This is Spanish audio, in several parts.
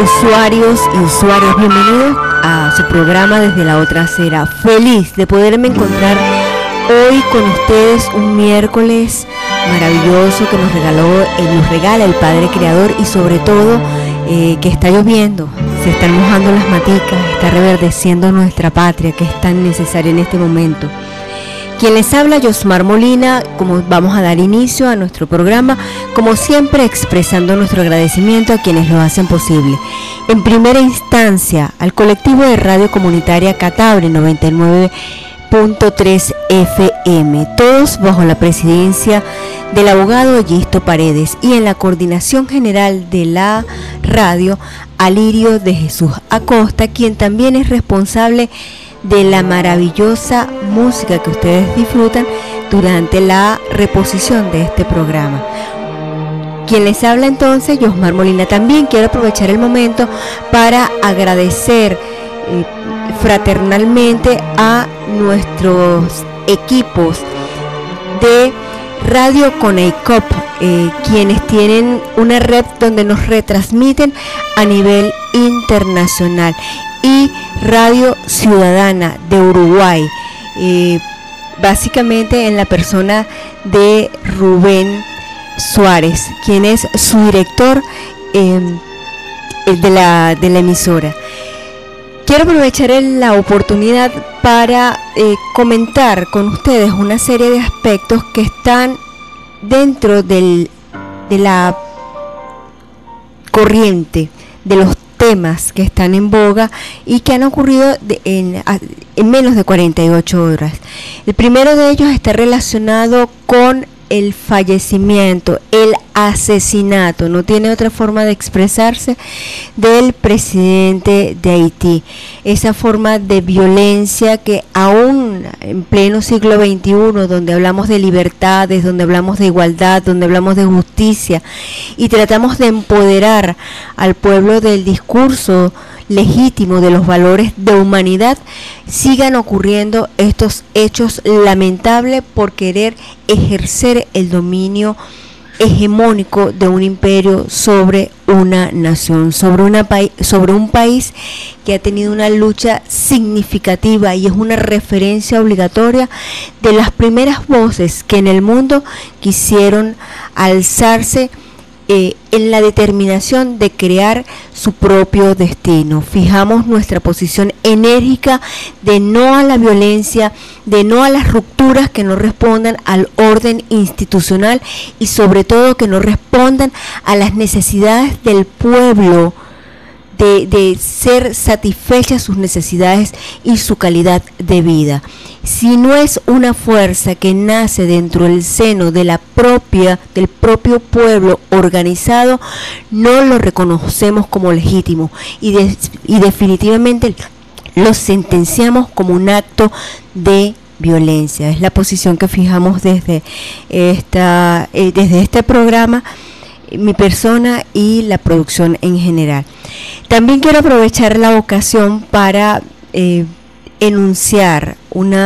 usuarios y usuarias, bienvenidos a su programa Desde la Otra Acera. Feliz de poderme encontrar hoy con ustedes un miércoles maravilloso que nos regala el Padre Creador, y sobre todo que está lloviendo, se están mojando las maticas, está reverdeciendo nuestra patria que es tan necesaria en este momento. Quien les habla, Yosmar Molina, como vamos a dar inicio a nuestro programa, como siempre expresando nuestro agradecimiento a quienes lo hacen posible. En primera instancia, al colectivo de radio comunitaria Catabre 99.3 FM, todos bajo la presidencia del abogado Egisto Paredes, y en la coordinación general de la radio, Alirio de Jesús Acosta, quien también es responsable de la maravillosa música que ustedes disfrutan durante la reposición de este programa. Quien les habla entonces, Yosmar Molina. También quiero aprovechar el momento para agradecer fraternalmente a nuestros equipos de Radio Coneicop, quienes tienen una red donde nos retransmiten a nivel internacional, y Radio Ciudadana de Uruguay, básicamente en la persona de Rubén Suárez, quien es su director de la emisora. Quiero aprovechar la oportunidad para comentar con ustedes una serie de aspectos que están dentro de la corriente de los temas que están en boga y que han ocurrido en menos de 48 horas. El primero de ellos está relacionado con el fallecimiento, el asesinato, no tiene otra forma de expresarse, del presidente de Haití. Esa forma de violencia que aún en pleno siglo XXI, donde hablamos de libertades, donde hablamos de igualdad, donde hablamos de justicia y tratamos de empoderar al pueblo del discurso legítimo de los valores de humanidad, sigan ocurriendo estos hechos lamentables por querer ejercer el dominio hegemónico de un imperio sobre una nación, sobre un país que ha tenido una lucha significativa y es una referencia obligatoria de las primeras voces que en el mundo quisieron alzarse en la determinación de crear su propio destino. Fijamos nuestra posición enérgica de no a la violencia, de no a las rupturas que no respondan al orden institucional y sobre todo que no respondan a las necesidades del pueblo, de ser satisfechas sus necesidades y su calidad de vida. Si no es una fuerza que nace dentro del seno del propio pueblo organizado, no lo reconocemos como legítimo y definitivamente lo sentenciamos como un acto de violencia. Es la posición que fijamos desde este programa, mi persona y la producción en general. También quiero aprovechar la ocasión para enunciar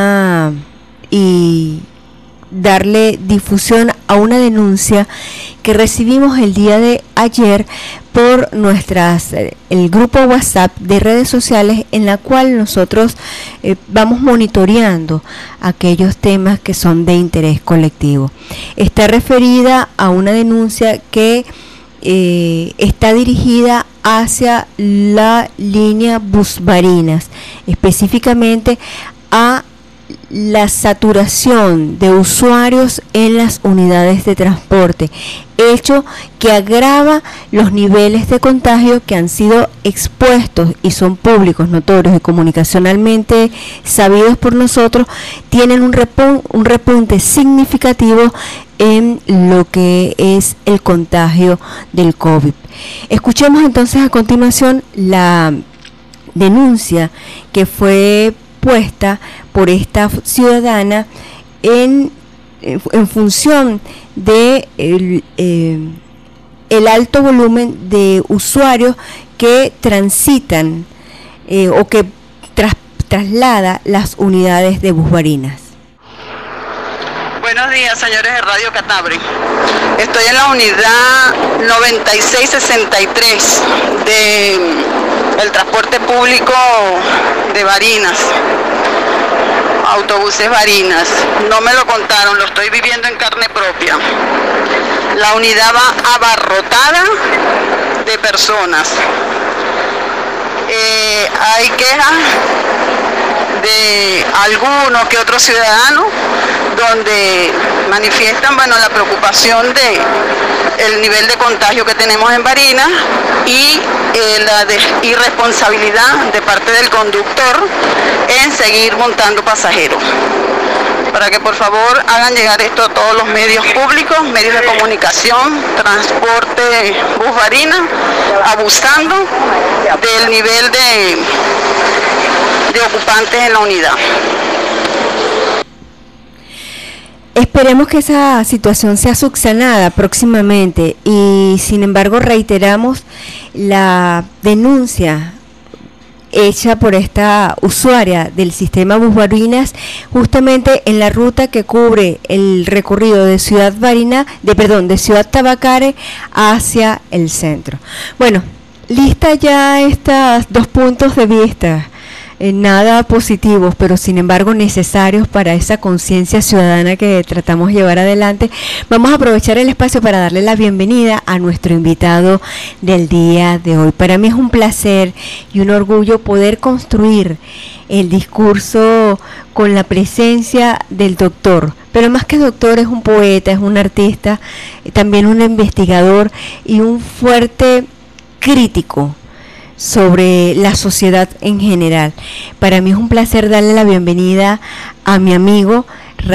y darle difusión a una denuncia que recibimos el día de ayer por el grupo WhatsApp de redes sociales, en la cual nosotros vamos monitoreando aquellos temas que son de interés colectivo. Está referida a una denuncia que está dirigida hacia la línea Bus Barinas, específicamente a la saturación de usuarios en las unidades de transporte, hecho que agrava los niveles de contagio que han sido expuestos y son públicos, notorios y comunicacionalmente sabidos por nosotros. Tienen un repunte significativo en lo que es el contagio del COVID. Escuchemos entonces a continuación la denuncia que fue puesta por esta ciudadana en función de el alto volumen de usuarios que transitan o que traslada las unidades de Bus Barinas. Buenos días, señores de Radio Catabre. Estoy en la unidad 9663 del transporte público de Barinas, autobuses Barinas. No me lo contaron, lo estoy viviendo en carne propia. La unidad va abarrotada de personas. Hay quejas de algunos que otros ciudadanos donde manifiestan, bueno, la preocupación de el nivel de contagio que tenemos en Barinas y la irresponsabilidad de parte del conductor en seguir montando pasajeros. Para que por favor hagan llegar esto a todos los medios públicos, medios de comunicación, transporte bus Barinas, abusando del nivel de ocupantes en la unidad. Esperemos que esa situación sea subsanada próximamente y sin embargo reiteramos la denuncia hecha por esta usuaria del sistema Bus Barinas justamente en la ruta que cubre el recorrido de Ciudad Tabacare hacia el centro. Bueno, lista ya estos dos puntos de vista. Nada positivos, pero sin embargo necesarios para esa conciencia ciudadana que tratamos de llevar adelante. Vamos a aprovechar el espacio para darle la bienvenida a nuestro invitado del día de hoy. Para mí es un placer y un orgullo poder construir el discurso con la presencia del doctor, pero más que doctor es un poeta, es un artista, también un investigador y un fuerte crítico sobre la sociedad en general. Para mí es un placer darle la bienvenida a mi amigo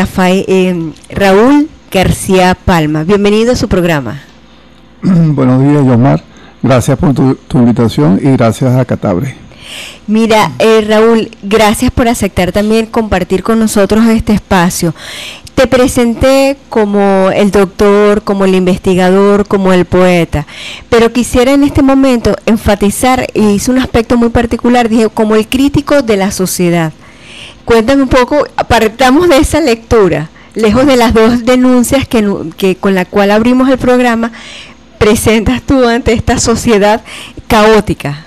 Raúl García Palma. Bienvenido a su programa. Buenos días, Yomar. Gracias por tu invitación y gracias a Catabre. Mira, Raúl, gracias por aceptar también compartir con nosotros este espacio. Te presenté como el doctor, como el investigador, como el poeta, pero quisiera en este momento enfatizar, y hice un aspecto muy particular, dije, como el crítico de la sociedad. Cuéntame un poco, partamos de esa lectura, lejos de las dos denuncias que con la cual abrimos el programa, presentas tú ante esta sociedad caótica.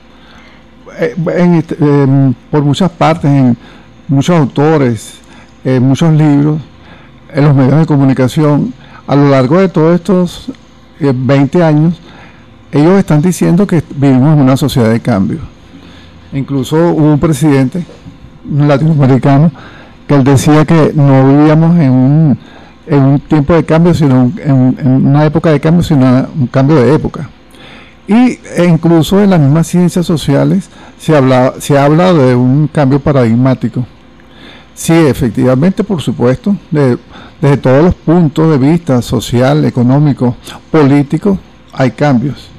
Por muchas partes, en muchos autores, muchos libros, en los medios de comunicación, a lo largo de todos estos 20 años, ellos están diciendo que vivimos en una sociedad de cambio. Incluso hubo un presidente latinoamericano que él decía que no vivíamos en un tiempo de cambio, sino en una época de cambio, sino un cambio de época. E incluso en las mismas ciencias sociales se ha hablado de un cambio paradigmático. Sí, efectivamente, por supuesto, desde todos los puntos de vista, social, económico, político, hay cambios.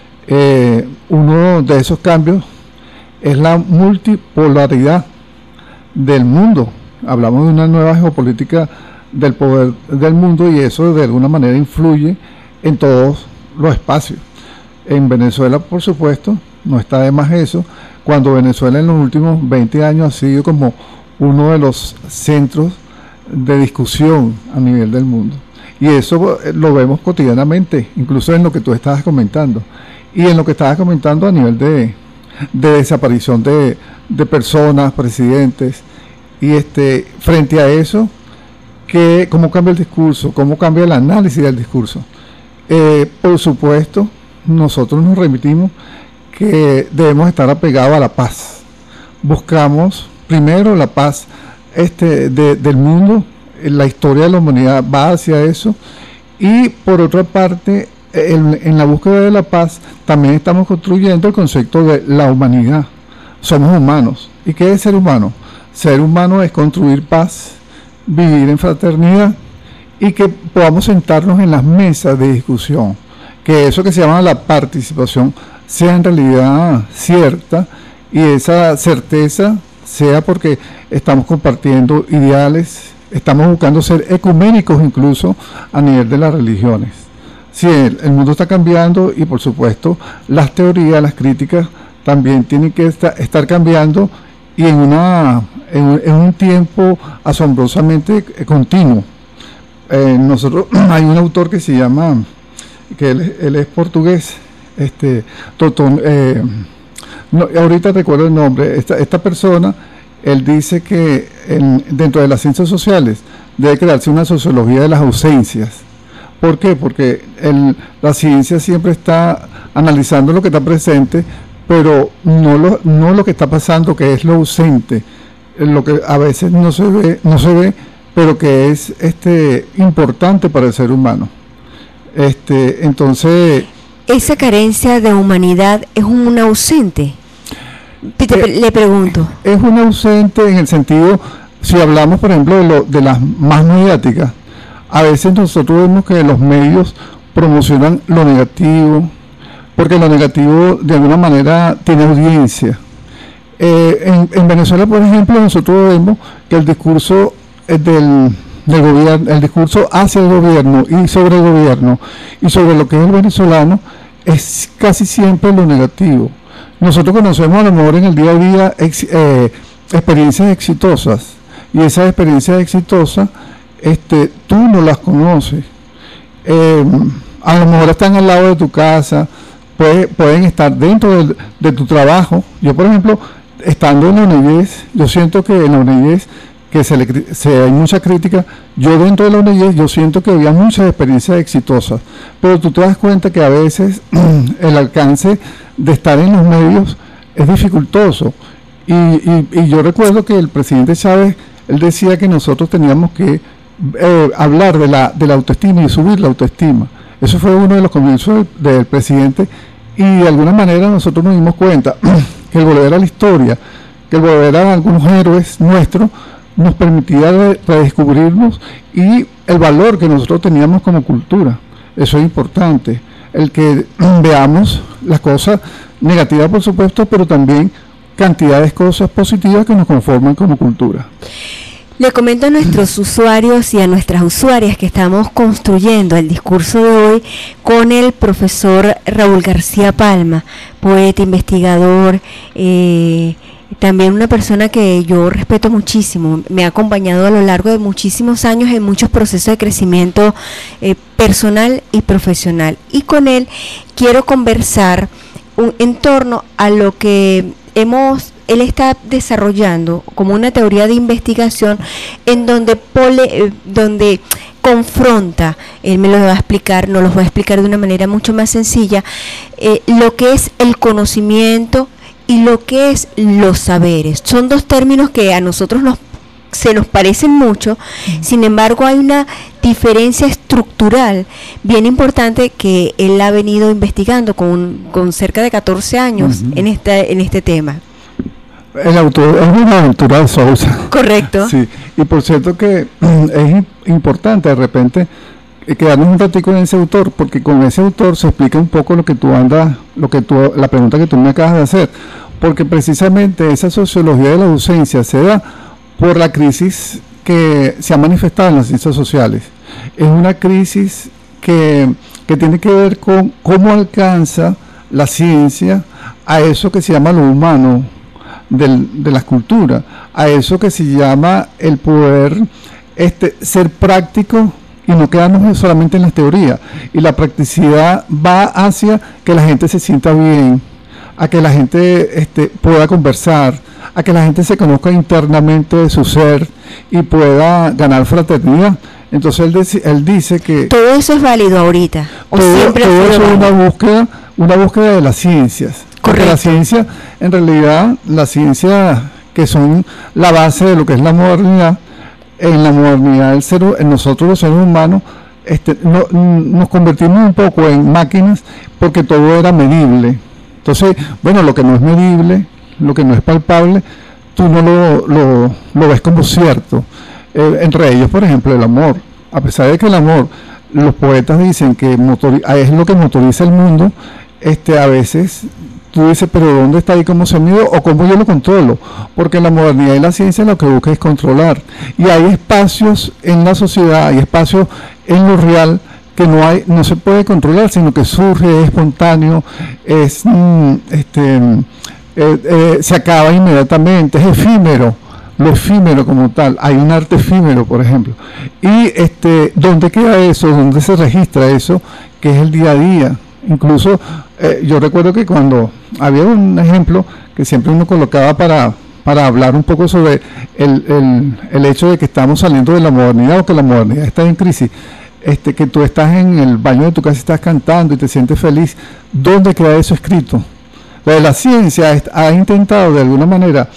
Uno de esos cambios es la multipolaridad del mundo. Hablamos de una nueva geopolítica del poder del mundo y eso de alguna manera influye en todos los espacios. En Venezuela, por supuesto, no está de más eso, cuando Venezuela en los últimos 20 años ha sido como uno de los centros de discusión a nivel del mundo. Y eso lo vemos cotidianamente, incluso en lo que tú estabas comentando. Y en lo que estabas comentando a nivel de desaparición de personas, presidentes. Y frente a eso, ¿cómo cambia el discurso? ¿Cómo cambia el análisis del discurso? Por supuesto, nosotros nos remitimos que debemos estar apegados a la paz. Buscamos primero la paz del mundo, la historia de la humanidad va hacia eso, y por otra parte, en la búsqueda de la paz también estamos construyendo el concepto de la humanidad. Somos humanos. ¿Y qué es ser humano? Ser humano es construir paz, vivir en fraternidad y que podamos sentarnos en las mesas de discusión, que eso que se llama la participación sea en realidad cierta y esa certeza sea porque estamos compartiendo ideales, estamos buscando ser ecuménicos incluso a nivel de las religiones. Sí, el mundo está cambiando y por supuesto las teorías, las críticas también tienen que estar cambiando y en un tiempo asombrosamente continuo. nosotros hay un autor que se llama, que él es portugués, Totón, no, ahorita recuerdo el nombre, esta persona, él dice que dentro de las ciencias sociales debe crearse una sociología de las ausencias. ¿Por qué? Porque la ciencia siempre está analizando lo que está presente, pero no lo que está pasando, que es lo ausente, lo que a veces no se ve, pero que es importante para el ser humano. Entonces, esa carencia de humanidad es un ausente. Le pregunto. Es un ausente en el sentido, si hablamos por ejemplo de las más mediáticas, a veces nosotros vemos que los medios promocionan lo negativo, porque lo negativo de alguna manera tiene audiencia. En Venezuela, por ejemplo, nosotros vemos que el discurso del gobierno, el discurso hacia el gobierno y sobre lo que es el venezolano, es casi siempre lo negativo. Nosotros conocemos a lo mejor en el día a día experiencias exitosas, y esas experiencias exitosas tú no las conoces. A lo mejor están al lado de tu casa, pueden estar dentro de tu trabajo. Yo, por ejemplo, estando en la UNEYES, yo siento que en la UNEYES, que hay mucha crítica, yo dentro de la UNEYES, yo siento que había muchas experiencias exitosas, pero tú te das cuenta que a veces el alcance de estar en los medios es dificultoso. Y yo recuerdo que el presidente Chávez, él decía que nosotros teníamos que hablar de la autoestima y subir la autoestima. Eso fue uno de los comienzos del presidente, y de alguna manera nosotros nos dimos cuenta que el volver a la historia, que el volver a algunos héroes nuestros, nos permitía redescubrirnos y el valor que nosotros teníamos como cultura. Eso es importante, el que veamos las cosas negativas, por supuesto, pero también cantidades de cosas positivas que nos conforman como cultura. Le comento a nuestros usuarios y a nuestras usuarias que estamos construyendo el discurso de hoy con el profesor Raúl García Palma, poeta, investigador, también una persona que yo respeto muchísimo, me ha acompañado a lo largo de muchísimos años en muchos procesos de crecimiento personal y profesional. Y con él quiero conversar en torno a lo que él está desarrollando como una teoría de investigación en donde confronta, él me lo va a explicar, nos lo va a explicar de una manera mucho más sencilla, lo que es el conocimiento y lo que es los saberes. Son dos términos que a nosotros se nos parecen mucho, sin embargo hay una diferencia estructural bien importante que él ha venido investigando con cerca de 14 años en este tema. El autor es Buenaventura de Sousa. Correcto. Sí, y por cierto que es importante de repente quedarnos un ratico en ese autor, porque con ese autor se explica un poco la pregunta que tú me acabas de hacer, porque precisamente esa sociología de la ausencia se da por la crisis que se ha manifestado en las ciencias sociales. Es una crisis que tiene que ver con cómo alcanza la ciencia a eso que se llama lo humano de las culturas, a eso que se llama el poder ser práctico y no quedarnos solamente en las teorías. Y la practicidad va hacia que la gente se sienta bien, a que la gente pueda conversar, a que la gente se conozca internamente de su ser y pueda ganar fraternidad. Entonces él dice que todo eso es válido ahorita, o todo siempre eso es una búsqueda de las ciencias. Porque la ciencia, en realidad, la ciencia que son la base de lo que es la modernidad, en la modernidad en nosotros los seres humanos nos convertimos un poco en máquinas porque todo era medible. Entonces, bueno, lo que no es medible, lo que no es palpable, tú no lo ves como cierto. Entre ellos, por ejemplo, el amor. A pesar de que el amor, los poetas dicen que es lo que motoriza el mundo, a veces tú dices, pero ¿dónde está ahí? ¿Cómo se mide? ¿O cómo yo lo controlo? Porque la modernidad y la ciencia lo que busca es controlar. Y hay espacios en la sociedad, hay espacios en lo real que no se puede controlar, sino que surge, es espontáneo, se acaba inmediatamente, es efímero. lo efímero como tal. Hay un arte efímero, por ejemplo. Y ¿dónde queda eso? ¿Dónde se registra eso? Que es el día a día. Incluso yo recuerdo que cuando había un ejemplo que siempre uno colocaba para hablar un poco sobre el hecho de que estamos saliendo de la modernidad o que la modernidad está en crisis, que tú estás en el baño de tu casa y estás cantando y te sientes feliz. ¿Dónde queda eso escrito? La ciencia ha intentado de alguna manera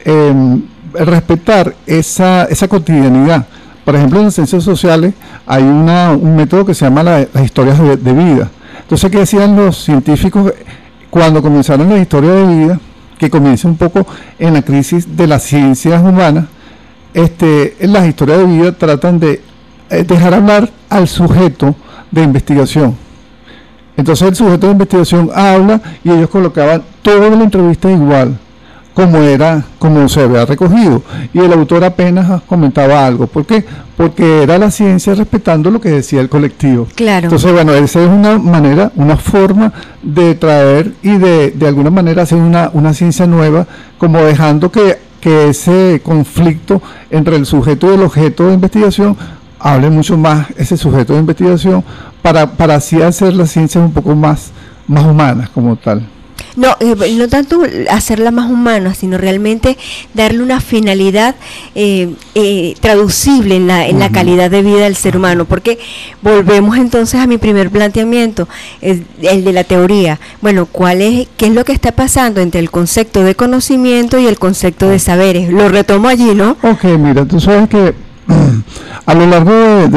respetar esa cotidianidad. Por ejemplo, en las ciencias sociales hay un método que se llama las historias de vida. Entonces, ¿qué hacían los científicos cuando comenzaron la historia de vida? Que comienza un poco en la crisis de las ciencias humanas. En las historias de vida tratan de dejar hablar al sujeto de investigación. Entonces el sujeto de investigación habla y ellos colocaban toda la entrevista igual, como se había recogido, y el autor apenas comentaba algo. ¿Por qué? Porque era la ciencia respetando lo que decía el colectivo. Claro. Entonces, bueno, esa es una manera, una forma de traer y de alguna manera hacer una ciencia nueva, como dejando que ese conflicto entre el sujeto y el objeto de investigación hable mucho más ese sujeto de investigación para así hacer las ciencias un poco más humanas como tal. No tanto hacerla más humana, sino realmente darle una finalidad traducible en la calidad de vida del ser humano, porque volvemos entonces a mi primer planteamiento, el de la teoría. Bueno, ¿qué es lo que está pasando entre el concepto de conocimiento y el concepto de saberes? Lo retomo allí, ¿no? Ok, mira, tú sabes que a lo largo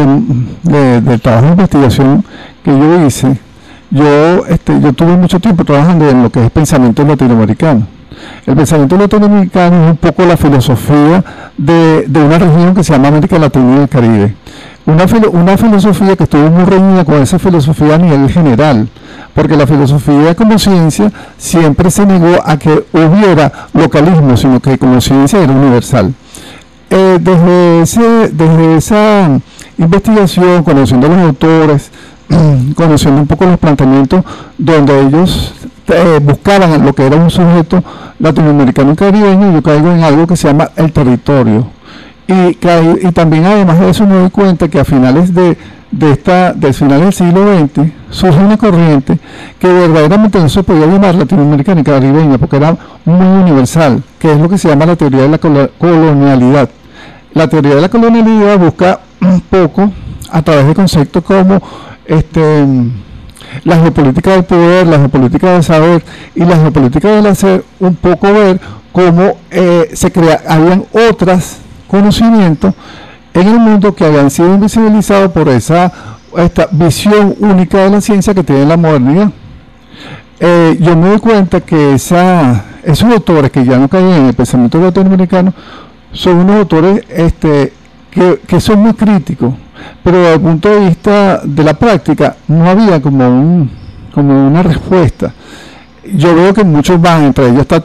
del trabajo de investigación que yo hice, yo tuve mucho tiempo trabajando en lo que es pensamiento latinoamericano. El pensamiento latinoamericano es un poco la filosofía de una región que se llama América Latina y el Caribe. Una filosofía que estuvo muy reñida con esa filosofía a nivel general, porque la filosofía como ciencia siempre se negó a que hubiera localismo, sino que como ciencia era universal. Desde esa investigación, conociendo a los autores, conociendo un poco los planteamientos donde ellos buscaban lo que era un sujeto latinoamericano y caribeño, yo caigo en algo que se llama el territorio. Y también además de eso me doy cuenta que a finales del final del siglo XX surge una corriente que verdaderamente no se podía llamar latinoamericana y caribeña porque era muy universal, que es lo que se llama la teoría de la colonialidad. La teoría de la colonialidad busca un poco a través de conceptos como la geopolítica del poder, la geopolítica del saber y la geopolítica del hacer, un poco ver cómo habían otros conocimientos en el mundo que habían sido invisibilizados por esta visión única de la ciencia que tiene la modernidad. Yo me doy cuenta que esos autores que ya no caen en el pensamiento latinoamericano son unos autores que son muy críticos, pero desde el punto de vista de la práctica no había como una respuesta. Yo veo que muchos van, entre ellos está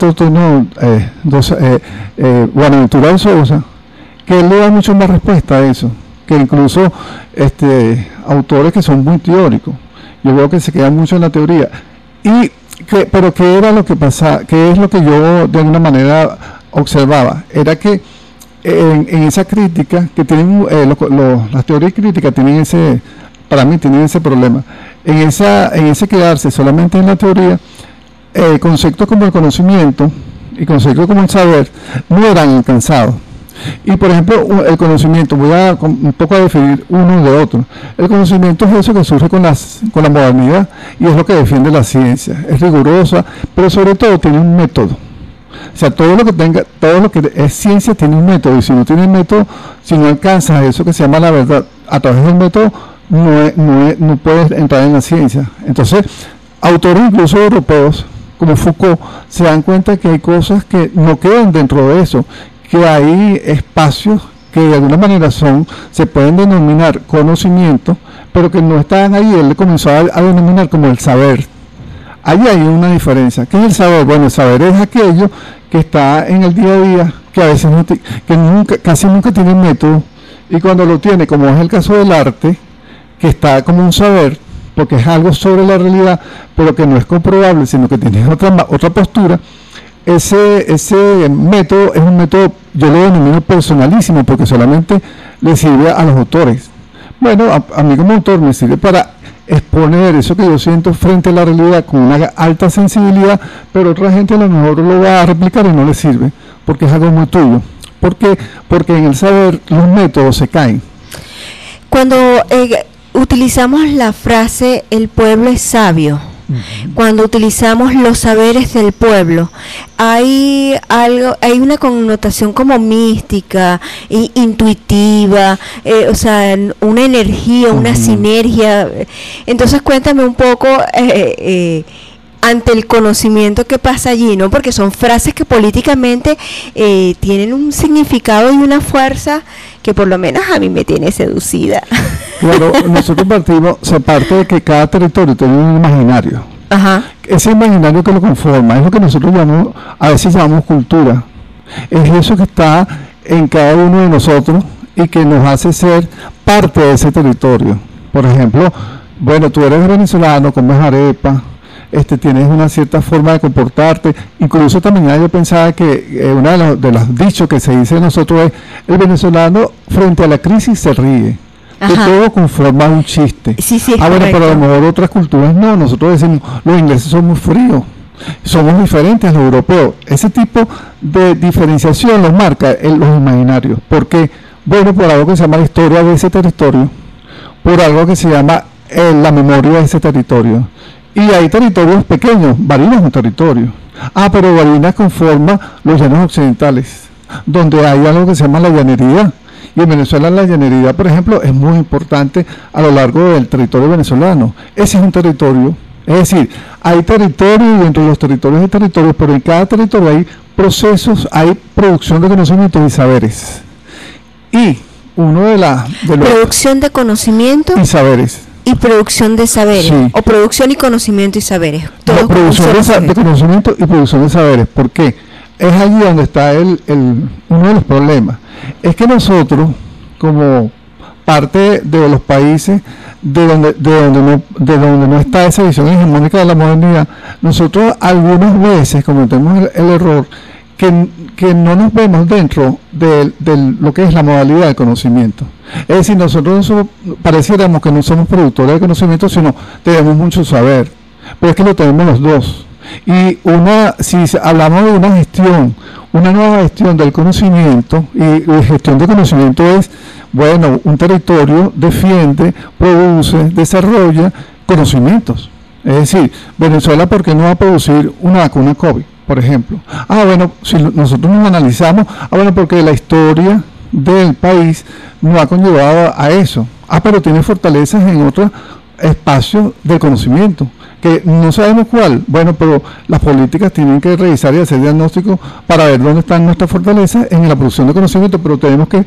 Buenaventura de Sousa, que él le da mucho más respuesta a eso, que incluso autores que son muy teóricos. Yo veo que se quedan mucho en la teoría. Pero ¿qué era lo que pasaba? ¿Qué es lo que yo de alguna manera observaba? Era que en esa crítica que tienen las teorías críticas para mí tienen ese problema. En ese quedarse solamente en la teoría, conceptos como el conocimiento y conceptos como el saber no eran alcanzados. Y por ejemplo, el conocimiento, voy a un poco a definir uno de otro. El conocimiento es eso que surge con la modernidad y es lo que defiende la ciencia. Es rigurosa, pero sobre todo tiene un método. O sea, todo lo que es ciencia tiene un método, y si no tiene método, si no alcanzas eso que se llama la verdad a través del método, no puedes entrar en la ciencia. Entonces, autores incluso europeos, como Foucault, se dan cuenta que hay cosas que no quedan dentro de eso, que hay espacios que de alguna manera se pueden denominar conocimiento, pero que no están ahí. Él le comenzó a denominar como el saber. Ahí hay una diferencia. ¿Qué es el saber? Bueno, el saber es aquello que está en el día a día, que a veces casi nunca tiene método, y cuando lo tiene, como es el caso del arte, que está como un saber, porque es algo sobre la realidad, pero que no es comprobable, sino que tiene otra postura, ese método es un método, yo lo denomino personalísimo, porque solamente le sirve a los autores. Bueno, a mí como autor me sirve para exponer eso que yo siento frente a la realidad con una alta sensibilidad, pero otra gente a lo mejor lo va a replicar y no le sirve, porque es algo muy tuyo. ¿Por qué? Porque en el saber los métodos se caen. Cuando utilizamos la frase el pueblo es sabio, cuando utilizamos los saberes del pueblo, hay una connotación como mística, intuitiva, o sea, una energía, una sinergia. Entonces cuéntame un poco ante el conocimiento que pasa allí, ¿no? Porque son frases que políticamente tienen un significado y una fuerza que por lo menos a mí me tiene seducida. Claro, nosotros se parte de que cada territorio tiene un imaginario. Ajá. Ese imaginario que lo conforma es lo que nosotros a veces llamamos cultura. Es eso que está en cada uno de nosotros y que nos hace ser parte de ese territorio. Por ejemplo, bueno, tú eres venezolano, comes arepa, tienes una cierta forma de comportarte. Incluso también yo pensaba que uno de los dichos que se dice de nosotros es: el venezolano frente a la crisis se ríe. De todo conforma un chiste. Sí, bueno, pero a lo mejor otras culturas no. Nosotros decimos, los ingleses son muy fríos, somos diferentes a los europeos. Ese tipo de diferenciación los marca los imaginarios. ¿Por qué? Bueno, por algo que se llama la historia de ese territorio, por algo que se llama la memoria de ese territorio. Y hay territorios pequeños. Barinas es un territorio. Pero Barinas conforma los llanos occidentales, donde hay algo que se llama la llanería. Y en Venezuela la llanería, por ejemplo, es muy importante a lo largo del territorio venezolano. Ese es un territorio. Es decir, hay territorios y dentro de los territorios hay territorios, pero en cada territorio hay procesos, hay producción de conocimientos y saberes. Y uno de los... Producción de conocimiento y saberes. Y producción de saberes. Sí. O producción y conocimiento y saberes. Todo producción de conocimiento y producción de saberes. ¿Por qué? Es allí donde está uno de los problemas. Es que nosotros, como parte de los países de donde no está esa visión hegemónica de la modernidad, nosotros algunas veces cometemos el error que no nos vemos dentro de lo que es la modalidad del conocimiento. Es decir, nosotros pareciéramos que no somos productores de conocimiento, sino tenemos mucho saber, pero es que lo tenemos los dos. Y si hablamos de una nueva gestión del conocimiento, y gestión de conocimiento es, bueno, un territorio defiende, produce, desarrolla conocimientos. Es decir, Venezuela, ¿por qué no va a producir una vacuna COVID, por ejemplo? Bueno, si nosotros nos analizamos, bueno, porque la historia del país no ha conllevado a eso. Pero tiene fortalezas en otros espacios del conocimiento, que no sabemos cuál. Bueno, pero las políticas tienen que revisar y hacer diagnósticos para ver dónde están nuestras fortalezas en la producción de conocimiento, pero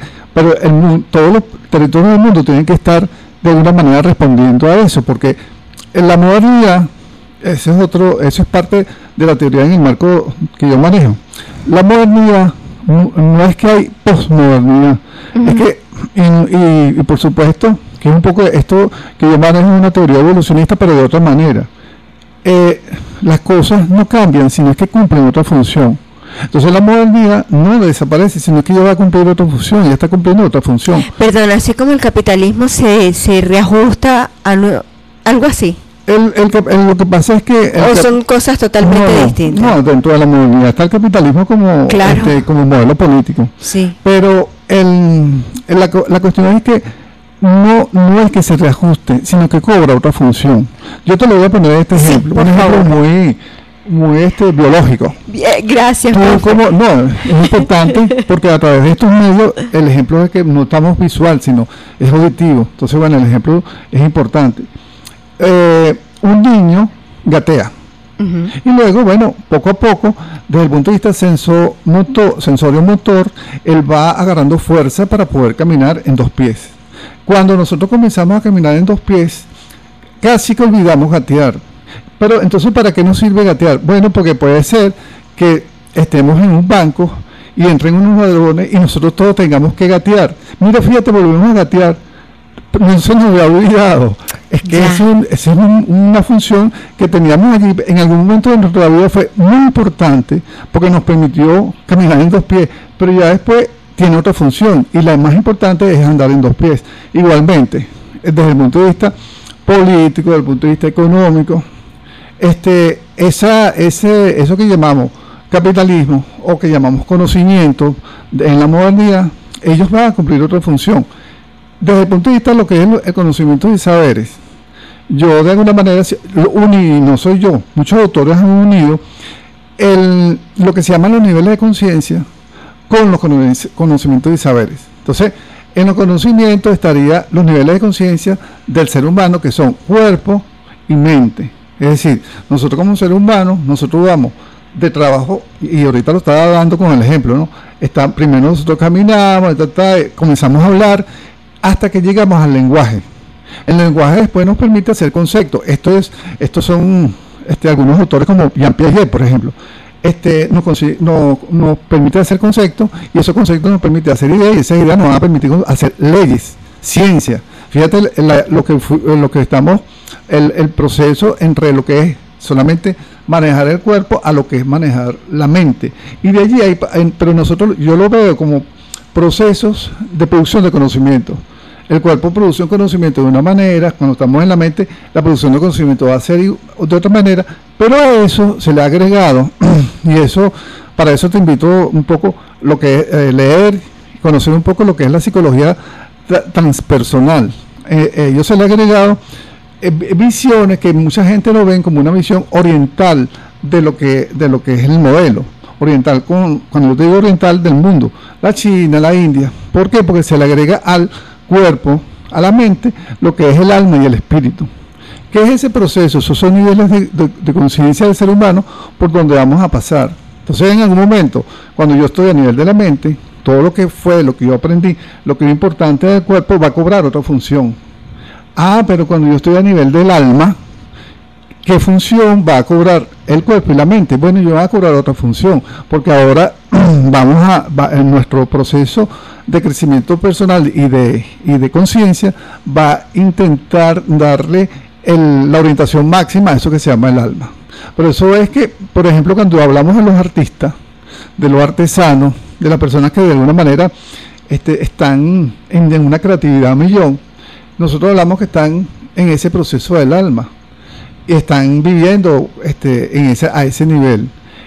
todos los territorios del mundo tienen que estar de alguna manera respondiendo a eso, porque en la modernidad, eso es parte de la teoría en el marco que yo manejo. La modernidad no es que hay posmodernidad, es que, y por supuesto, que es un poco esto que yo manejo una teoría evolucionista, pero de otra manera. Las cosas no cambian, sino es que cumplen otra función. Entonces la modernidad no desaparece, sino que ya va a cumplir otra función, ya está cumpliendo otra función. Perdón, así como el capitalismo se reajusta a algo así. Lo que pasa es que... ¿O son cosas totalmente distintas? No, dentro de la modernidad está el capitalismo como, claro, como modelo político. Sí. Pero la cuestión es que no es que se reajuste, sino que cobra otra función. Yo te lo voy a poner este ejemplo, un ejemplo muy biológico. Gracias. Es importante porque a través de estos medios el ejemplo es que no estamos visual, sino es auditivo. Entonces, bueno, el ejemplo es importante. Un niño gatea. Y luego, bueno, poco a poco, desde el punto de vista sensorio-motor, él va agarrando fuerza para poder caminar en 2 pies. Cuando nosotros comenzamos a caminar en 2 pies, casi que olvidamos gatear. Pero entonces, ¿para qué nos sirve gatear? Bueno, porque puede ser que estemos en un banco y entren unos ladrones y nosotros todos tengamos que gatear. Mira, fíjate, volvemos a gatear. No se nos había olvidado Es que esa es una función que teníamos allí. En algún momento de nuestra vida fue muy importante porque nos permitió caminar en dos pies, pero ya después tiene otra función y la más importante es andar en dos pies. Igualmente, desde el punto de vista político, desde el punto de vista económico, eso que llamamos capitalismo o que llamamos conocimiento en la modernidad, ellos van a cumplir otra función. Desde el punto de vista de lo que es el conocimiento y saberes, yo de alguna manera lo uní, no soy yo, muchos autores han unido lo que se llaman los niveles de conciencia con los conocimientos y saberes. Entonces, en los conocimientos estarían los niveles de conciencia del ser humano, que son cuerpo y mente. Es decir, nosotros como seres humanos, nosotros vamos de trabajo, y ahorita lo estaba dando con el ejemplo, ¿no? Primero nosotros caminamos, comenzamos a hablar, hasta que llegamos al lenguaje. El lenguaje después nos permite hacer conceptos. Estos son algunos autores como Jean Piaget, por ejemplo. Nos permite hacer conceptos y esos conceptos nos permiten hacer ideas y esas ideas nos van a permitir hacer leyes, ciencia. Fíjate lo que estamos, el proceso entre lo que es solamente manejar el cuerpo a lo que es manejar la mente. Y de allí pero yo lo veo como procesos de producción de conocimiento. El cuerpo produce un conocimiento de una manera, cuando estamos en la mente, la producción de conocimiento va a ser de otra manera, pero a eso se le ha agregado, y para eso te invito un poco lo que es leer, conocer un poco lo que es la psicología transpersonal. Ellos se le ha agregado visiones que mucha gente lo ven como una visión oriental de lo que es el modelo. Oriental, cuando yo digo oriental, del mundo, la China, la India. ¿Por qué? Porque se le agrega al cuerpo, a la mente, lo que es el alma y el espíritu. ¿Qué es ese proceso? Esos son niveles de conciencia del ser humano por donde vamos a pasar. Entonces, en algún momento, cuando yo estoy a nivel de la mente, todo lo que fue, lo que yo aprendí, lo que es importante del cuerpo va a cobrar otra función. Pero cuando yo estoy a nivel del alma, ¿qué función va a cobrar el cuerpo y la mente? Bueno, yo voy a cobrar otra función, porque ahora en nuestro proceso de crecimiento personal y de conciencia va a intentar darle la orientación máxima a eso que se llama el alma. Por eso es que, por ejemplo, cuando hablamos de los artistas, de los artesanos, de las personas que de alguna manera están en una creatividad a millón, nosotros hablamos que están en ese proceso del alma y están viviendo a ese nivel.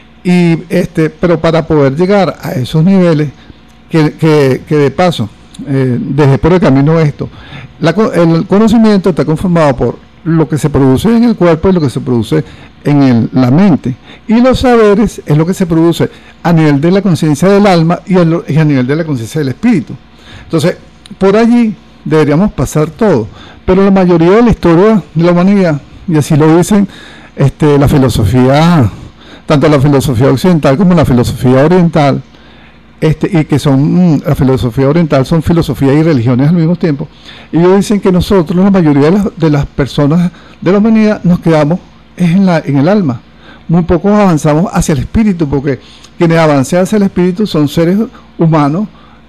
Pero para poder llegar a esos niveles, que de paso, dejé por el camino esto, el conocimiento está conformado por lo que se produce en el cuerpo y lo que se produce en la mente, y los saberes es lo que se produce a nivel de la conciencia del alma y a nivel de la conciencia del espíritu. Entonces, por allí deberíamos pasar todo, pero la mayoría de la historia de la humanidad, y así lo dicen la filosofía, tanto la filosofía occidental como la filosofía oriental, y que la filosofía oriental son filosofía y religiones al mismo tiempo, y ellos dicen que nosotros, la mayoría de las personas de la humanidad, nos quedamos en el alma, muy pocos avanzamos hacia el espíritu, porque quienes avancen hacia el espíritu son seres humanos,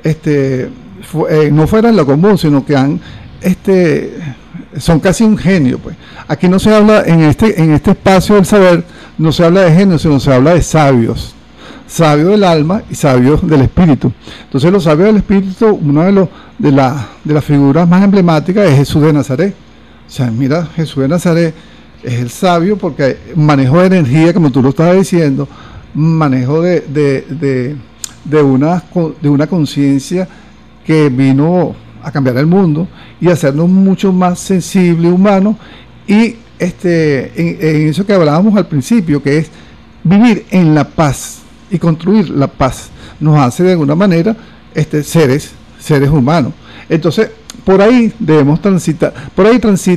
no fuera de lo común, sino que son casi un genio, pues. Aquí no se habla, en este espacio del saber, no se habla de genio, sino se habla de sabios del alma y sabios del espíritu. Entonces, los sabios del espíritu, una de las figuras más emblemáticas es Jesús de Nazaret. O sea, mira, Jesús de Nazaret es el sabio porque manejo de energía, como tú lo estabas diciendo, manejo de una conciencia que vino a cambiar el mundo y hacernos mucho más sensible, humano, y en eso que hablábamos al principio, que es vivir en la paz y construir la paz, nos hace de alguna manera seres humanos. Entonces, por ahí debemos transitar,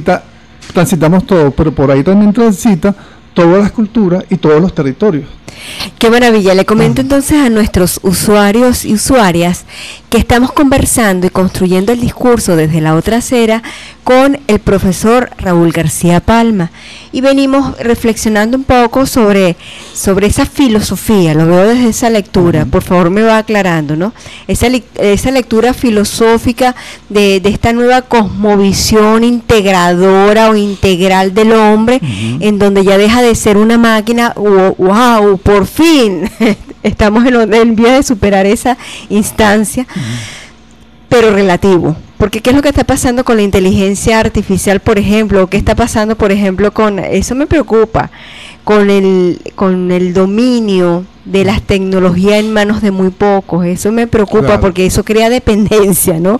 transitamos todo, pero por ahí también transita todas las culturas y todos los territorios. Qué maravilla. Le comento entonces a nuestros usuarios y usuarias que estamos conversando y construyendo el discurso desde la otra acera con el profesor Raúl García Palma, y venimos reflexionando un poco sobre esa filosofía. Lo veo desde esa lectura. Por favor, me va aclarando, ¿no? Esa lectura filosófica de esta nueva cosmovisión integradora o integral del hombre, en donde ya deja de ser una máquina. ¡Wow! Por fin estamos en vía de superar esa instancia, pero relativo. Porque ¿qué es lo que está pasando con la inteligencia artificial, por ejemplo? ¿Qué está pasando, por ejemplo, con eso? Me preocupa, con el dominio de las tecnologías en manos de muy pocos. Eso me preocupa, claro, porque eso crea dependencia, ¿no?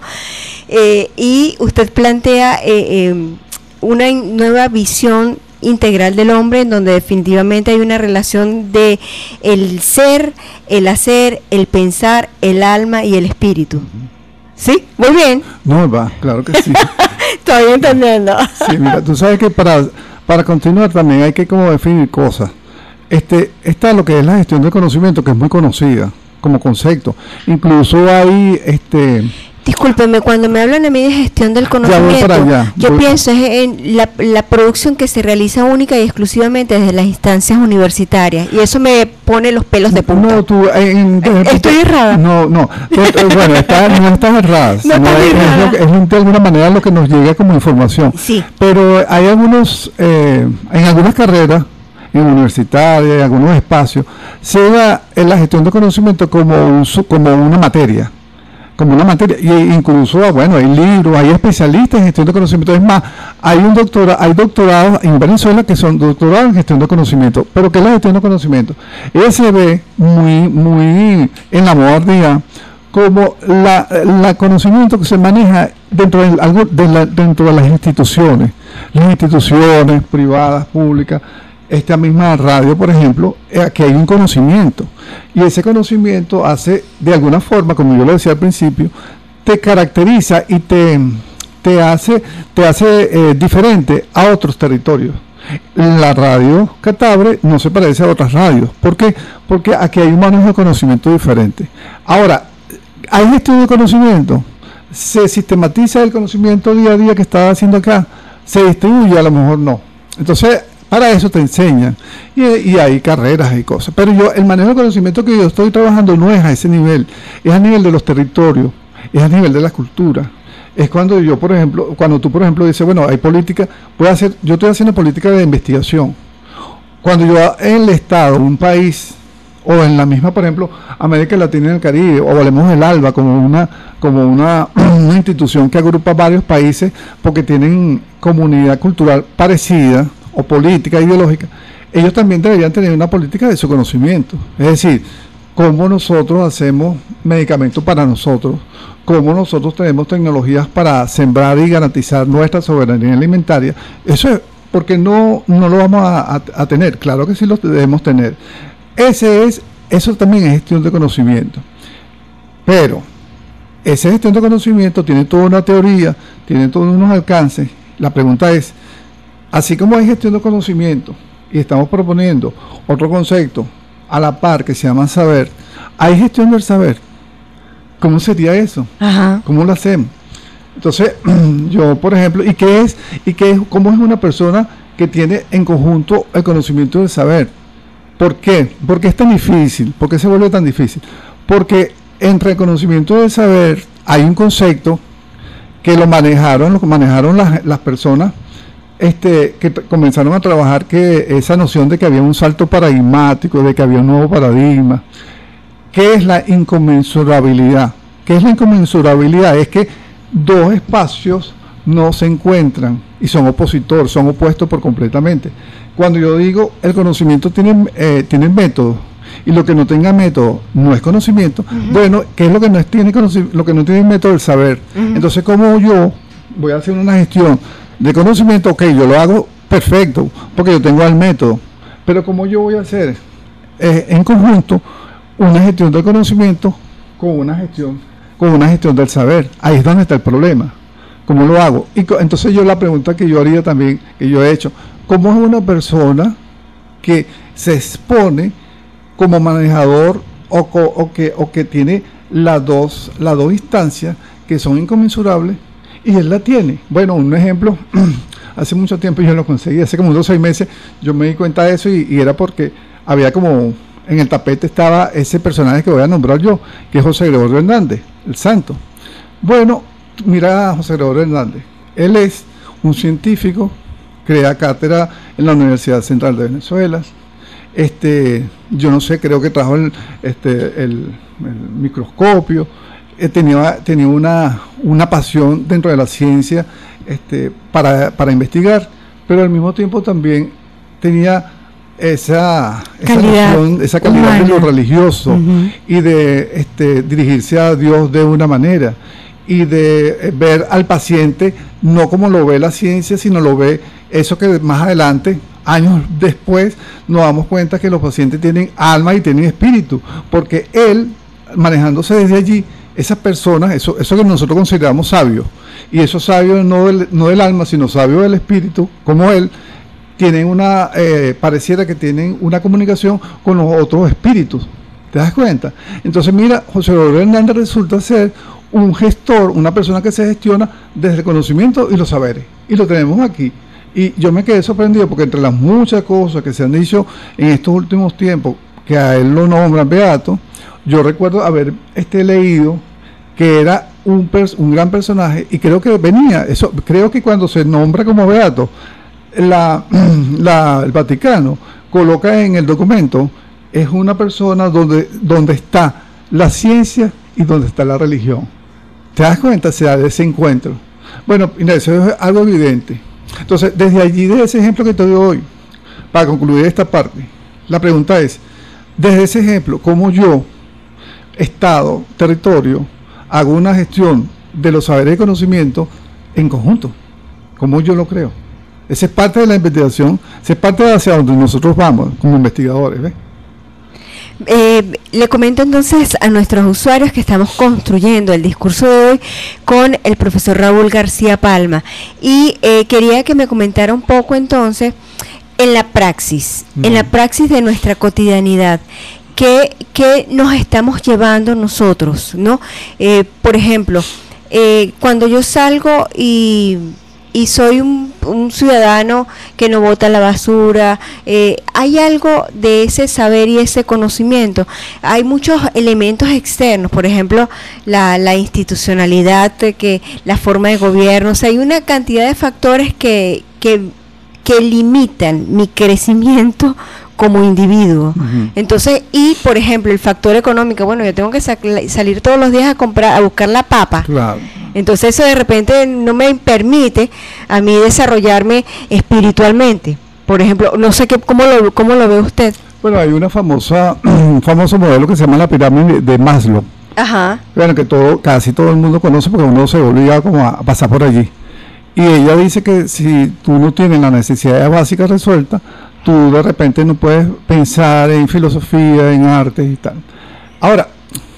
Y usted plantea una nueva visión integral del hombre, en donde definitivamente hay una relación de el ser, el hacer, el pensar, el alma y el espíritu. ¿Sí? Muy bien. No, va, claro que sí. Estoy entendiendo. Sí, mira, tú sabes que para continuar también hay que como definir cosas. Está lo que es la gestión del conocimiento, que es muy conocida como concepto. Incluso hay Discúlpeme, cuando me hablan a mí de gestión del conocimiento, yo pienso en la producción que se realiza única y exclusivamente desde las instancias universitarias, y eso me pone los pelos de punta. No, tú... ¿Estoy errada? No. Bueno, no estás errada. Es de alguna manera lo que nos llega como información. Sí. Pero hay algunos, en algunas carreras, en universitarias, en algunos espacios, se da en la gestión del conocimiento como una materia. Y incluso, bueno, hay libros, hay especialistas en gestión de conocimiento. Es más, hay doctorados en Venezuela que son doctorados en gestión de conocimiento. Pero ¿qué es la gestión de conocimiento? Ella se ve muy en la modernidad como la conocimiento que se maneja dentro de las instituciones privadas, públicas. Esta misma radio, por ejemplo, aquí hay un conocimiento, y ese conocimiento hace, de alguna forma, como yo lo decía al principio, te caracteriza y te hace diferente a otros territorios. La radio Catabre no se parece a otras radios. ¿Por qué? Porque aquí hay un manejo de conocimiento diferente. Ahora, ¿hay gestión de conocimiento? ¿Se sistematiza el conocimiento día a día que está haciendo acá? ¿Se distribuye? A lo mejor no. Entonces, para eso te enseñan, y hay carreras y cosas. Pero el manejo del conocimiento que yo estoy trabajando no es a ese nivel, es a nivel de los territorios, es a nivel de la cultura. Es cuando tú, por ejemplo, dices, bueno, hay política, yo estoy haciendo política de investigación. Cuando yo en el Estado, un país, o en la misma, por ejemplo, América Latina y el Caribe, o hablemos del ALBA como una institución que agrupa varios países porque tienen comunidad cultural parecida, o política ideológica, ellos también deberían tener una política de su conocimiento. Es decir, cómo nosotros hacemos medicamentos para nosotros, cómo nosotros tenemos tecnologías para sembrar y garantizar nuestra soberanía alimentaria. Eso es porque no lo vamos a tener. Claro que sí lo debemos tener. Eso también es gestión de conocimiento. Pero esa gestión de conocimiento tiene toda una teoría, tiene todos unos alcances. La pregunta es, así como hay gestión de conocimiento y estamos proponiendo otro concepto a la par que se llama saber, hay gestión del saber. ¿Cómo sería eso? Ajá. ¿Cómo lo hacemos? Entonces, yo, por ejemplo, ¿cómo es una persona que tiene en conjunto el conocimiento del saber? ¿Por qué? ¿Por qué es tan difícil? ¿Por qué se vuelve tan difícil? Porque entre el conocimiento del saber hay un concepto que lo manejaron las personas que comenzaron a trabajar, que esa noción de que había un salto paradigmático, de que había un nuevo paradigma. ¿Qué es la inconmensurabilidad? ¿Qué es la inconmensurabilidad? Es que dos espacios no se encuentran y son opuestos por completamente. Cuando yo digo el conocimiento tiene método, y lo que no tenga método no es conocimiento, bueno, ¿qué es lo que no tiene método? El saber. Entonces, ¿cómo yo voy a hacer una gestión de conocimiento? Ok, yo lo hago perfecto, porque yo tengo el método, pero ¿cómo yo voy a hacer en conjunto una gestión del conocimiento con una gestión del saber? Ahí es donde está el problema. ¿Cómo lo hago? Y entonces la pregunta que yo haría también, que yo he hecho, ¿cómo es una persona que se expone como manejador o que tiene las dos instancias que son inconmensurables, y él la tiene. Bueno, un ejemplo, hace mucho tiempo yo lo conseguí, hace como 2 o 6 meses, yo me di cuenta de eso y era porque había como, en el tapete estaba ese personaje que voy a nombrar yo, que es José Gregorio Hernández, el santo. Bueno, mira a José Gregorio Hernández, él es un científico, crea cátedra en la Universidad Central de Venezuela, yo no sé, creo que trajo el microscopio, tenía una pasión dentro de la ciencia para investigar, pero al mismo tiempo también tenía esa calidad de lo religioso, uh-huh, y de dirigirse a Dios de una manera, y de ver al paciente no como lo ve la ciencia, sino lo ve eso que más adelante, años después, nos damos cuenta que los pacientes tienen alma y tienen espíritu, porque él, manejándose desde allí, esas personas, eso que nosotros consideramos sabios, y esos sabios no del alma, sino sabios del espíritu, como él, tienen pareciera que tienen una comunicación con los otros espíritus. ¿Te das cuenta? Entonces mira, José Gregorio Hernández resulta ser un gestor, una persona que se gestiona desde el conocimiento y los saberes, y lo tenemos aquí. Y yo me quedé sorprendido porque entre las muchas cosas que se han dicho en estos últimos tiempos, que a él lo nombran beato, yo recuerdo haber leído que era un gran personaje, y creo que creo que cuando se nombra como beato, el Vaticano coloca en el documento, es una persona donde está la ciencia y donde está la religión. ¿Te das cuenta? Se da ese encuentro. Bueno, eso es algo evidente. Entonces, desde allí, de ese ejemplo que te doy hoy, para concluir esta parte, la pregunta es, desde ese ejemplo, ¿cómo yo, Estado, territorio, hago una gestión de los saberes y conocimientos en conjunto? ¿Cómo yo lo creo? Esa es parte de la investigación, esa es parte de hacia donde nosotros vamos como investigadores, ¿ves? Le comento entonces a nuestros usuarios que estamos construyendo el discurso de hoy con el profesor Raúl García Palma, y quería que me comentara un poco entonces en la praxis de nuestra cotidianidad, ¿qué nos estamos llevando nosotros, ¿no? Por ejemplo, cuando yo salgo y soy un ciudadano que no bota la basura, hay algo de ese saber y ese conocimiento. Hay muchos elementos externos, por ejemplo, la institucionalidad, la forma de gobierno, o sea, hay una cantidad de factores que limitan mi crecimiento como individuo. Uh-huh. Entonces, y por ejemplo, el factor económico, bueno, yo tengo que salir todos los días a buscar la papa. Claro. Entonces eso de repente no me permite a mí desarrollarme espiritualmente. Por ejemplo, no sé cómo lo ve usted. Bueno, hay un famoso modelo que se llama la pirámide de Maslow. Ajá. Bueno, que casi todo el mundo conoce porque uno se obliga como a pasar por allí. Y ella dice que si tú no tienes las necesidades básicas resueltas, tú de repente no puedes pensar en filosofía, en artes y tal. Ahora,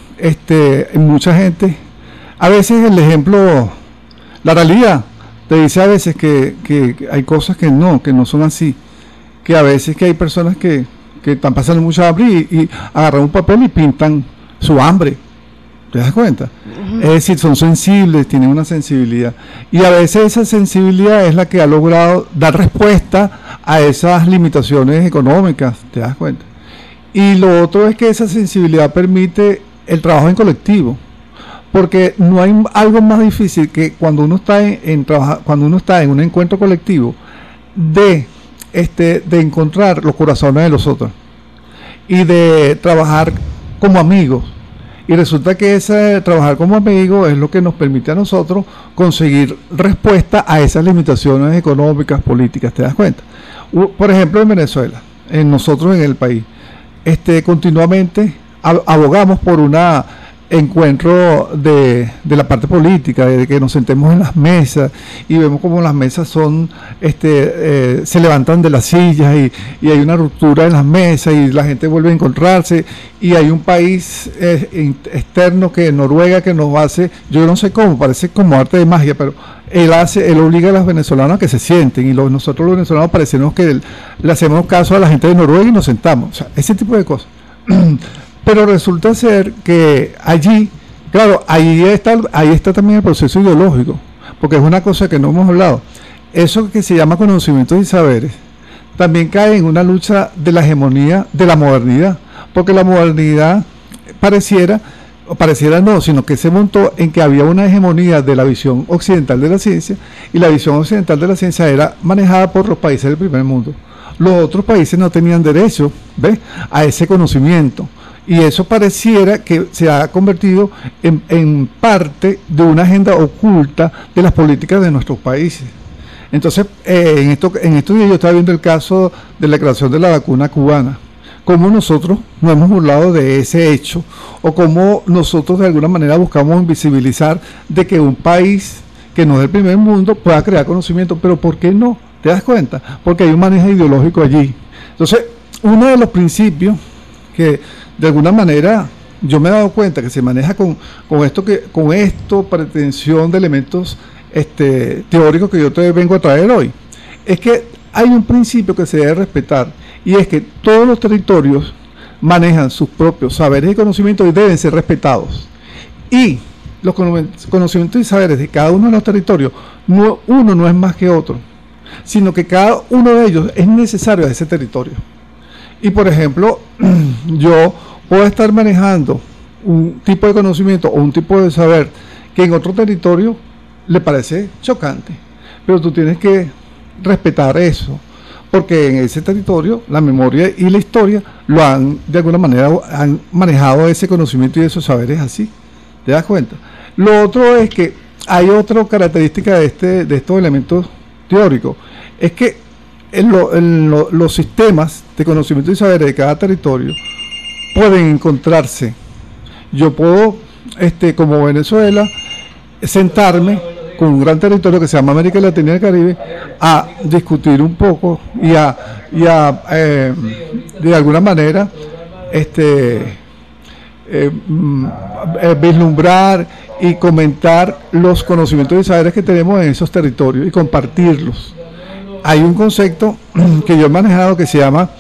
mucha gente, a veces el ejemplo, la realidad te dice a veces que hay cosas que no son así, que a veces que hay personas que están pasando mucha hambre y agarran un papel y pintan su hambre. ¿Te das cuenta? Uh-huh. Es decir, son sensibles, tienen una sensibilidad. Y a veces esa sensibilidad es la que ha logrado dar respuesta a esas limitaciones económicas. ¿Te das cuenta? Y lo otro es que esa sensibilidad permite el trabajo en colectivo. Porque no hay algo más difícil que cuando uno está cuando uno está en un encuentro colectivo de encontrar los corazones de los otros y de trabajar como amigos. Y resulta que ese trabajar como amigo es lo que nos permite a nosotros conseguir respuesta a esas limitaciones económicas, políticas. ¿Te das cuenta? Por ejemplo, en Venezuela, nosotros en el país, continuamente abogamos por una encuentro de la parte política, de que nos sentemos en las mesas y vemos como las mesas son se levantan de las sillas y hay una ruptura en las mesas y la gente vuelve a encontrarse, y hay un país externo, que Noruega, que nos hace, yo no sé cómo, parece como arte de magia, pero él obliga a los venezolanos a que se sienten, y nosotros los venezolanos parecemos que le hacemos caso a la gente de Noruega y nos sentamos. O sea, ese tipo de cosas. Pero resulta ser que allí, claro, ahí está también el proceso ideológico, porque es una cosa que no hemos hablado. Eso que se llama conocimientos y saberes también cae en una lucha de la hegemonía de la modernidad, porque la modernidad pareciera no, sino que se montó en que había una hegemonía de la visión occidental de la ciencia, y la visión occidental de la ciencia era manejada por los países del primer mundo. Los otros países no tenían derecho, ¿ves?, a ese conocimiento, y eso pareciera que se ha convertido en parte de una agenda oculta de las políticas de nuestros países. Entonces, en estos días yo estaba viendo el caso de la creación de la vacuna cubana, cómo nosotros nos hemos burlado de ese hecho, o cómo nosotros de alguna manera buscamos invisibilizar de que un país que no es del primer mundo pueda crear conocimiento. Pero ¿por qué no? ¿Te das cuenta? Porque hay un manejo ideológico allí. Entonces, uno de los principios que de alguna manera yo me he dado cuenta que se maneja con esto pretensión de elementos teóricos que yo te vengo a traer hoy, es que hay un principio que se debe respetar, y es que todos los territorios manejan sus propios saberes y conocimientos y deben ser respetados. Y los conocimientos y saberes de cada uno de los territorios, uno no es más que otro, sino que cada uno de ellos es necesario a ese territorio. Y por ejemplo, yo puedo estar manejando un tipo de conocimiento o un tipo de saber que en otro territorio le parece chocante, pero tú tienes que respetar eso, porque en ese territorio la memoria y la historia lo han, de alguna manera, han manejado ese conocimiento y esos saberes así. ¿Te das cuenta? Lo otro es que hay otra característica de estos elementos teóricos, es que los sistemas de conocimiento y saberes de cada territorio pueden encontrarse. Yo puedo, como Venezuela, sentarme con un gran territorio que se llama América Latina y el Caribe, a discutir un poco y a de alguna manera vislumbrar y comentar los conocimientos y saberes que tenemos en esos territorios y compartirlos. Hay un concepto que yo he manejado que se llama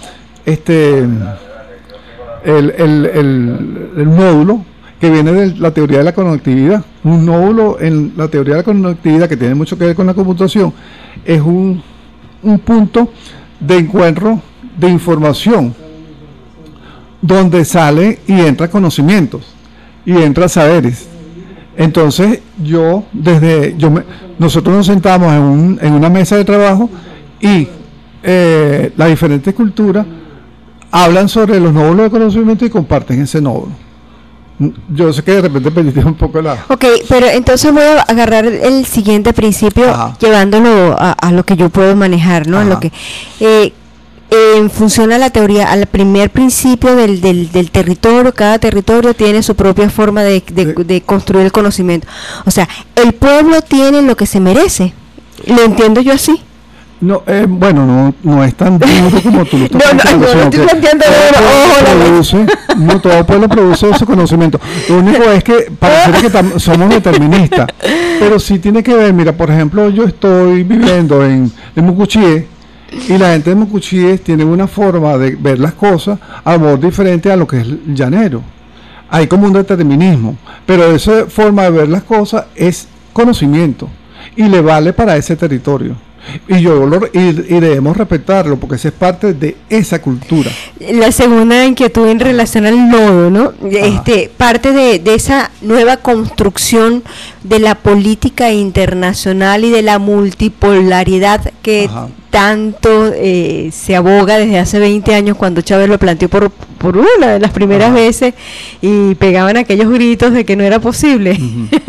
el módulo, que viene de la teoría de la conectividad. Un nódulo en la teoría de la conectividad, que tiene mucho que ver con la computación, es un punto de encuentro de información donde sale y entra conocimientos y entra saberes. Entonces nosotros nos sentamos en una mesa de trabajo y las diferentes culturas hablan sobre los nódulos de conocimiento y comparten ese nódulo. Yo sé que de repente perdiste un poco la... Ok, pero entonces voy a agarrar el siguiente principio, llevándolo a lo que yo puedo manejar, ¿no? En lo que funciona la teoría, al primer principio del territorio. Cada territorio tiene su propia forma de construir el conocimiento. O sea, el pueblo tiene lo que se merece. ¿Lo entiendo yo así? No, bueno, no es tan duro como tú lo estás planteando. No estoy planteando todo el pueblo produce ese conocimiento. Lo único es que pareciera que somos deterministas, pero sí tiene que ver. Mira, por ejemplo, yo estoy viviendo en Mucuchíes, y la gente de Mucuchíes tiene una forma de ver las cosas a modo diferente a lo que es el llanero. Hay como un determinismo, pero esa forma de ver las cosas es conocimiento y le vale para ese territorio. Y debemos respetarlo, porque esa es parte de esa cultura. La segunda inquietud en relación al nodo, ¿no? Parte de esa nueva construcción de la política internacional y de la multipolaridad que tanto se aboga desde hace 20 años, cuando Chávez lo planteó por una de las primeras veces, y pegaban aquellos gritos de que no era posible.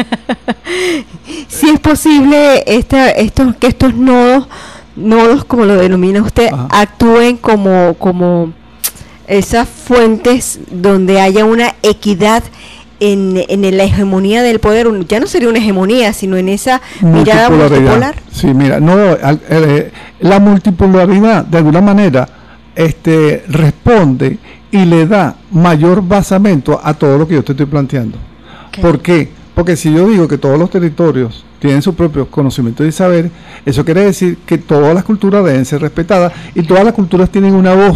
Si es posible que estos nodos, como lo denomina usted, actúen como esas fuentes donde haya una equidad en la hegemonía del poder. Ya no sería una hegemonía, sino en esa mirada multipolar. Sí, mira, la multipolaridad de alguna manera responde y le da mayor basamento a todo lo que yo te estoy planteando. ¿Por qué? Porque si yo digo que todos los territorios tienen sus propios conocimientos y saberes, eso quiere decir que todas las culturas deben ser respetadas, y todas las culturas tienen una voz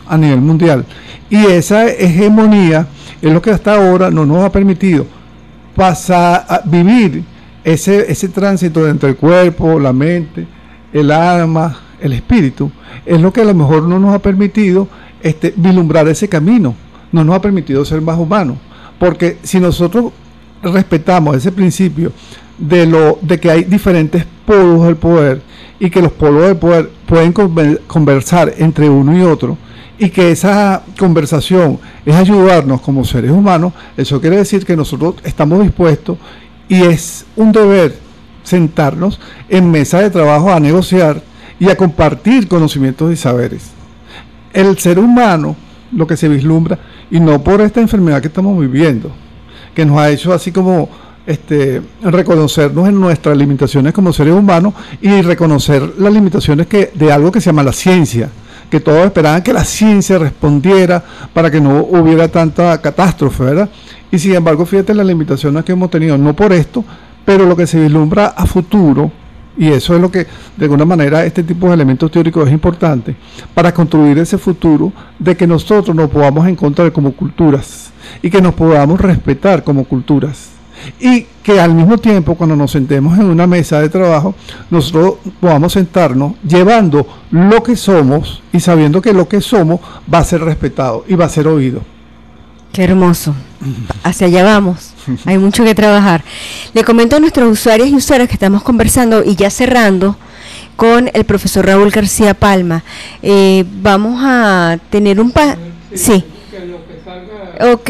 a nivel mundial. Y esa hegemonía es lo que hasta ahora no nos ha permitido pasar a vivir ese tránsito entre el cuerpo, la mente, el alma, el espíritu. Es lo que a lo mejor no nos ha permitido vislumbrar ese camino, no nos ha permitido ser más humanos. Porque si nosotros respetamos ese principio de que hay diferentes polos del poder y que los polos del poder pueden conversar entre uno y otro, y que esa conversación es ayudarnos como seres humanos, eso quiere decir que nosotros estamos dispuestos y es un deber sentarnos en mesa de trabajo a negociar y a compartir conocimientos y saberes. El ser humano, lo que se vislumbra, y no por esta enfermedad que estamos viviendo, que nos ha hecho así como reconocernos en nuestras limitaciones como seres humanos y reconocer las limitaciones de algo que se llama la ciencia, que todos esperaban que la ciencia respondiera para que no hubiera tanta catástrofe, ¿verdad? Y sin embargo, fíjate las limitaciones que hemos tenido, no por esto, pero lo que se vislumbra a futuro, y eso es lo que, de alguna manera, este tipo de elementos teóricos es importante, para construir ese futuro de que nosotros nos podamos encontrar como culturas, y que nos podamos respetar como culturas. Y que al mismo tiempo, cuando nos sentemos en una mesa de trabajo, nosotros podamos sentarnos llevando lo que somos y sabiendo que lo que somos va a ser respetado y va a ser oído. Qué hermoso. Hacia allá vamos. Hay mucho que trabajar. Le comento a nuestros usuarios y usuarias que estamos conversando y ya cerrando con el profesor Raúl García Palma. Vamos a tener un sí. Ok.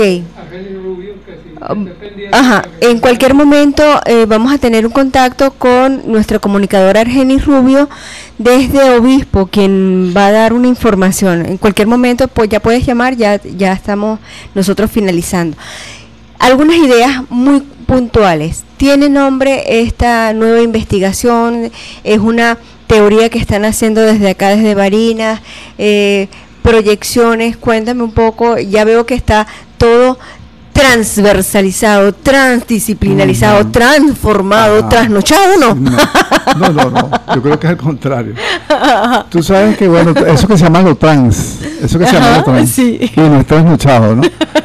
Ajá, en cualquier momento vamos a tener un contacto con nuestro comunicador Argenis Rubio desde Obispo, quien va a dar una información. En cualquier momento pues ya puedes llamar, ya estamos nosotros finalizando. Algunas ideas muy puntuales. ¿Tiene nombre esta nueva investigación? ¿Es una teoría que están haciendo desde acá, desde Barinas? Proyecciones, cuéntame un poco. Ya veo que está todo transversalizado, transdisciplinarizado, transformado, trasnochado, ¿no? No, yo creo que es al contrario. Tú sabes que, bueno, eso que se llama lo trans, sí. Y no es trasnochado, ¿no?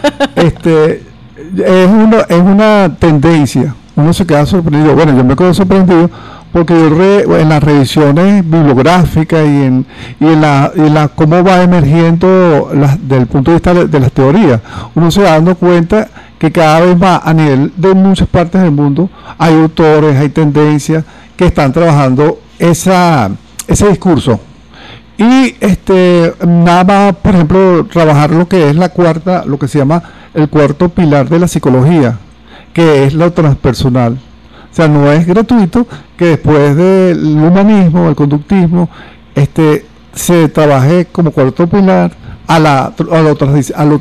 Es una tendencia, uno se queda sorprendido, bueno, yo me quedo sorprendido porque yo en las revisiones bibliográficas y en la cómo va emergiendo del punto de vista de las teorías, uno se va dando cuenta que cada vez más a nivel de muchas partes del mundo hay autores, hay tendencias que están trabajando ese discurso. Y nada más, por ejemplo, trabajar lo que es lo que se llama el cuarto pilar de la psicología, que es lo transpersonal. O sea, no es gratuito que después del humanismo, el conductismo, se trabaje como cuarto pilar a lo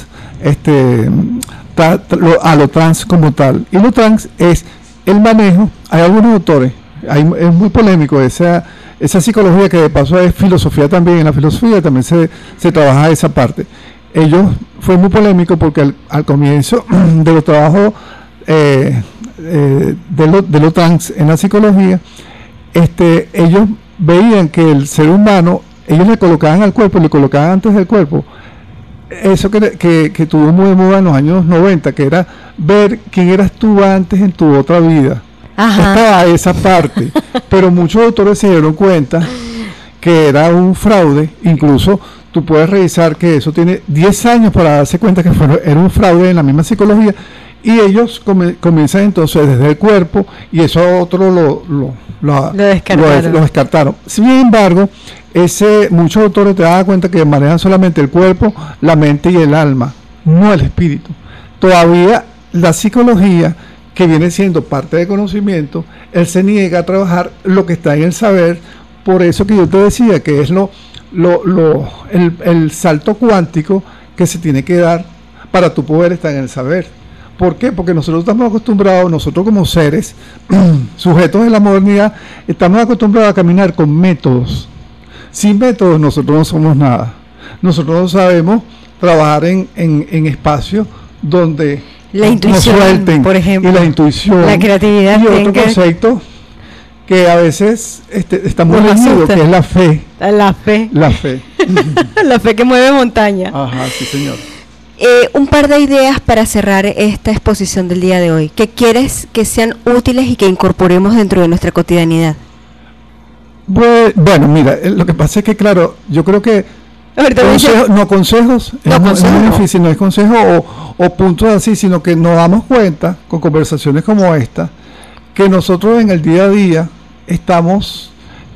trans como tal. Y lo trans es el manejo. Hay algunos autores, es muy polémico esa psicología, que de paso es filosofía también. En la filosofía también se trabaja esa parte. Fue muy polémico porque al comienzo de los trabajos de lo trans en la psicología, ellos veían que el ser humano, ellos le colocaban al cuerpo, le colocaban antes del cuerpo, eso que tuvo muy de moda en los años 90, que era ver quién eras tú antes en tu otra vida. Ajá. Estaba esa parte, pero muchos autores se dieron cuenta que era un fraude. Incluso tú puedes revisar que eso tiene 10 años para darse cuenta que era un fraude en la misma psicología. Y ellos comienzan entonces desde el cuerpo, y eso otro lo descartaron. Sin embargo, muchos autores te dan cuenta que manejan solamente el cuerpo, la mente y el alma, no el espíritu. Todavía la psicología, que viene siendo parte del conocimiento, él se niega a trabajar lo que está en el saber. Por eso que yo te decía que es el salto cuántico que se tiene que dar para tu poder estar en el saber. ¿Por qué? Porque nosotros estamos acostumbrados, nosotros como seres, sujetos de la modernidad, estamos acostumbrados a caminar con métodos. Sin métodos nosotros no somos nada. Nosotros no sabemos trabajar en espacios donde la intuición, nos suelten, por ejemplo, y la intuición, la creatividad, y otro concepto que a veces está muy Nos reñido, asusta. que es la fe. La fe. La fe. La fe que mueve montaña. Ajá, sí, señor. Un par de ideas para cerrar esta exposición del día de hoy. ¿Qué quieres que sean útiles y que incorporemos dentro de nuestra cotidianidad? Bueno, mira, lo que pasa es que, claro, yo creo que consejos, es muy difícil, no es consejo o puntos así, sino que nos damos cuenta con conversaciones como esta, que nosotros en el día a día estamos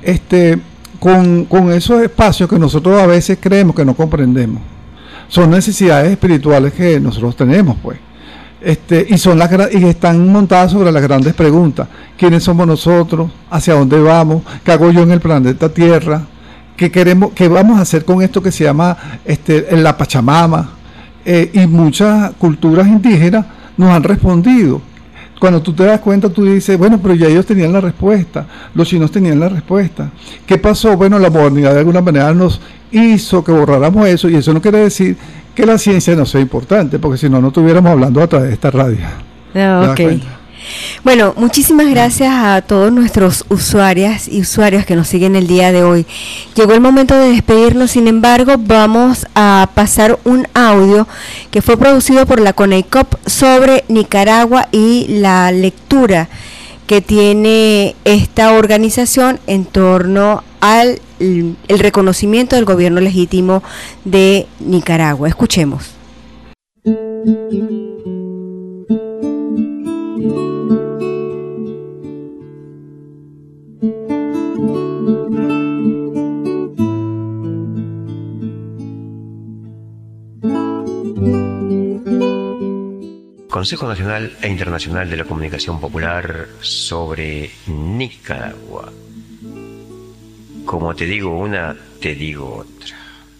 con esos espacios que nosotros a veces creemos que no comprendemos. Son necesidades espirituales que nosotros tenemos, pues. Y están montadas sobre las grandes preguntas: ¿quiénes somos nosotros? ¿Hacia dónde vamos? ¿Qué hago yo en el planeta Tierra? ¿Qué vamos a hacer con esto que se llama la Pachamama? Y muchas culturas indígenas nos han respondido. Cuando tú te das cuenta, tú dices, bueno, pero ya ellos tenían la respuesta, los chinos tenían la respuesta. ¿Qué pasó? Bueno, la modernidad de alguna manera nos hizo que borráramos eso, y eso no quiere decir que la ciencia no sea importante, porque si no, no estuviéramos hablando a través de esta radio. Ok. Bueno, muchísimas gracias a todos nuestros usuarias y usuarios que nos siguen el día de hoy. Llegó el momento de despedirnos, sin embargo, vamos a pasar un audio que fue producido por la CONEICOP sobre Nicaragua y la lectura que tiene esta organización en torno al el reconocimiento del gobierno legítimo de Nicaragua. Escuchemos. Consejo Nacional e Internacional de la Comunicación Popular sobre Nicaragua. Como te digo una, te digo otra.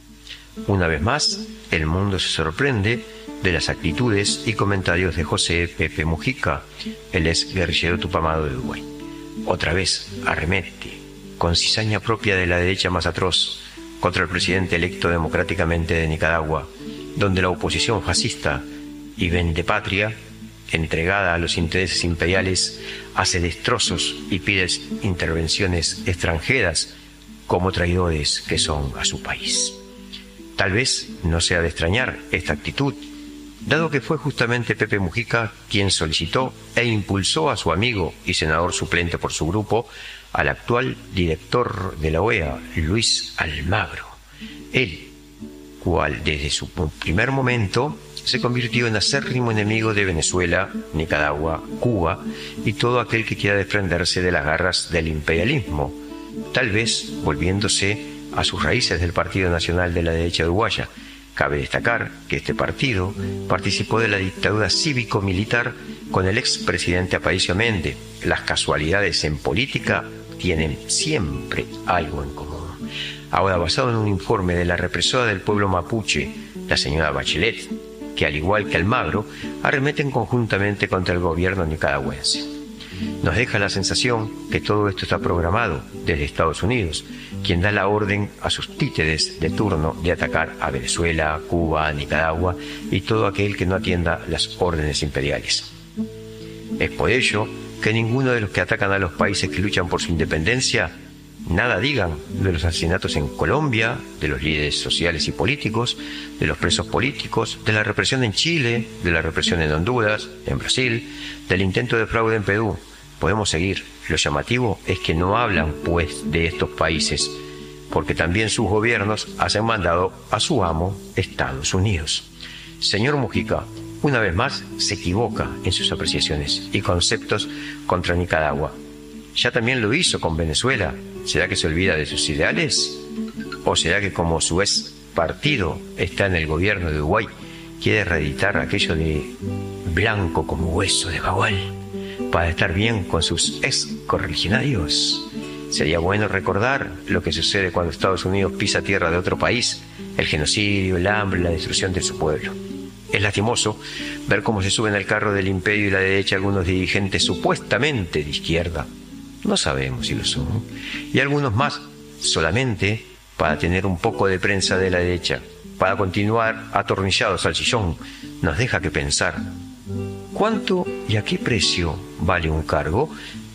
Una vez más, el mundo se sorprende de las actitudes y comentarios de José Pepe Mujica, el ex guerrillero tupamaro de Uruguay. Otra vez arremete, con cizaña propia de la derecha más atroz, contra el presidente electo democráticamente de Nicaragua, donde la oposición fascista y vendepatria, entregada a los intereses imperiales, hace destrozos y pide intervenciones extranjeras como traidores que son a su país. Tal vez no sea de extrañar esta actitud, dado que fue justamente Pepe Mujica quien solicitó e impulsó a su amigo y senador suplente por su grupo, al actual director de la OEA, Luis Almagro. Él, cual desde su primer momento se convirtió en acérrimo enemigo de Venezuela, Nicaragua, Cuba y todo aquel que quiera desprenderse de las garras del imperialismo, tal vez volviéndose a sus raíces del Partido Nacional de la Derecha Uruguaya. Cabe destacar que este partido participó de la dictadura cívico-militar con el expresidente Aparicio Méndez. Las casualidades en política tienen siempre algo en común. Ahora, basado en un informe de la represora del pueblo mapuche, la señora Bachelet, que al igual que Almagro, arremeten conjuntamente contra el gobierno nicaragüense. Nos deja la sensación que todo esto está programado desde Estados Unidos, quien da la orden a sus títeres de turno de atacar a Venezuela, Cuba, Nicaragua y todo aquel que no atienda las órdenes imperiales. Es por ello que ninguno de los que atacan a los países que luchan por su independencia nada digan de los asesinatos en Colombia, de los líderes sociales y políticos, de los presos políticos, de la represión en Chile, de la represión en Honduras, en Brasil, del intento de fraude en Perú. Podemos seguir. Lo llamativo es que no hablan, pues, de estos países, porque también sus gobiernos hacen mandado a su amo, Estados Unidos. Señor Mujica, una vez más se equivoca en sus apreciaciones y conceptos contra Nicaragua. Ya también lo hizo con Venezuela. ¿Será que se olvida de sus ideales? ¿O será que, como su ex partido está en el gobierno de Uruguay, quiere reeditar aquello de blanco como hueso de jaguar para estar bien con sus ex correligionarios? Sería bueno recordar lo que sucede cuando Estados Unidos pisa tierra de otro país, el genocidio, el hambre, la destrucción de su pueblo. Es lastimoso ver cómo se suben al carro del imperio y la derecha algunos dirigentes supuestamente de izquierda. No sabemos si lo son. Y algunos más solamente para tener un poco de prensa de la derecha, para continuar atornillados al sillón. Nos deja que pensar. ¿Cuánto y a qué precio vale un cargo?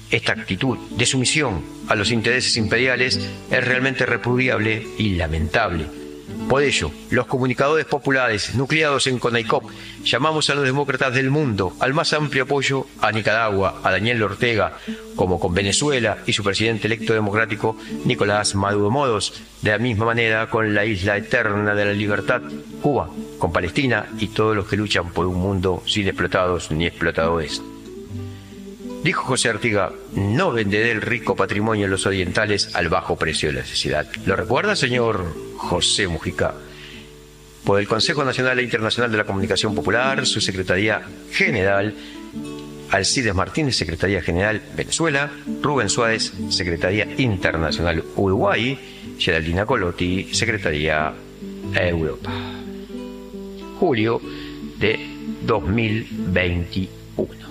Esta actitud de sumisión a los intereses imperiales es realmente repudiable y lamentable. Por ello, los comunicadores populares nucleados en CONAICOP llamamos a los demócratas del mundo al más amplio apoyo a Nicaragua, a Daniel Ortega, como con Venezuela y su presidente electo democrático Nicolás Maduro Moros, de la misma manera con la isla eterna de la libertad, Cuba, con Palestina y todos los que luchan por un mundo sin explotados ni explotadores. Dijo José Artiga: no venderé el rico patrimonio de los orientales al bajo precio de la necesidad. ¿Lo recuerda, señor José Mujica? Por el Consejo Nacional e Internacional de la Comunicación Popular, su Secretaría General, Alcides Martínez, Secretaría General Venezuela, Rubén Suárez, Secretaría Internacional Uruguay, Geraldina Colotti, Secretaría Europa. Julio de 2021.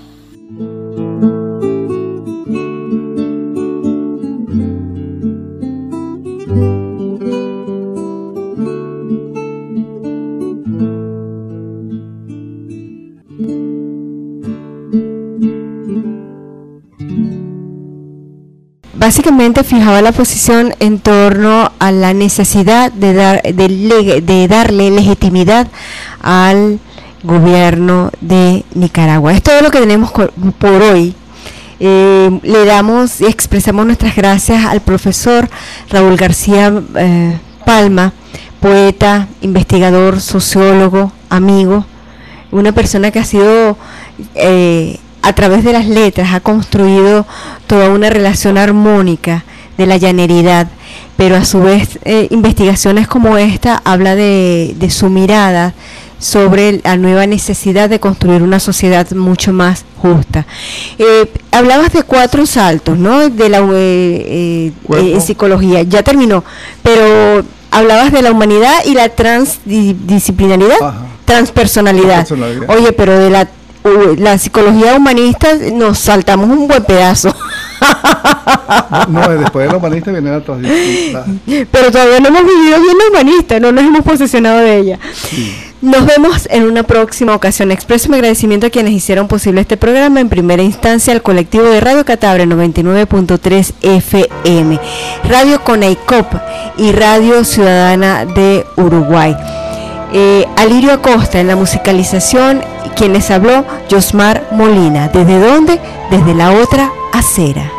Básicamente fijaba la posición en torno a la necesidad de darle legitimidad al gobierno de Nicaragua. Es todo lo que tenemos por hoy. Le damos y expresamos nuestras gracias al profesor Raúl García Palma, poeta, investigador, sociólogo, amigo, una persona que ha sido a través de las letras ha construido toda una relación armónica de la llaneridad, pero a su vez investigaciones como esta habla de su mirada sobre la nueva necesidad de construir una sociedad mucho más justa. Hablabas de 4 saltos, ¿no? De la en psicología, ya terminó, pero hablabas de la humanidad y la transdisciplinaridad, transpersonalidad. Oye, pero de la psicología humanista nos saltamos un buen pedazo. No, después de la humanista viene la transdisciplinaria. Pero todavía no hemos vivido bien la humanista, no nos hemos posesionado de ella. Sí. Nos vemos en una próxima ocasión. Expreso mi agradecimiento a quienes hicieron posible este programa, en primera instancia al colectivo de Radio Catabre 99.3 FM, Radio CONAICOP y Radio Ciudadana de Uruguay. Alirio Acosta en la musicalización, quien les habló, Yosmar Molina. ¿Desde dónde? Desde la otra acera.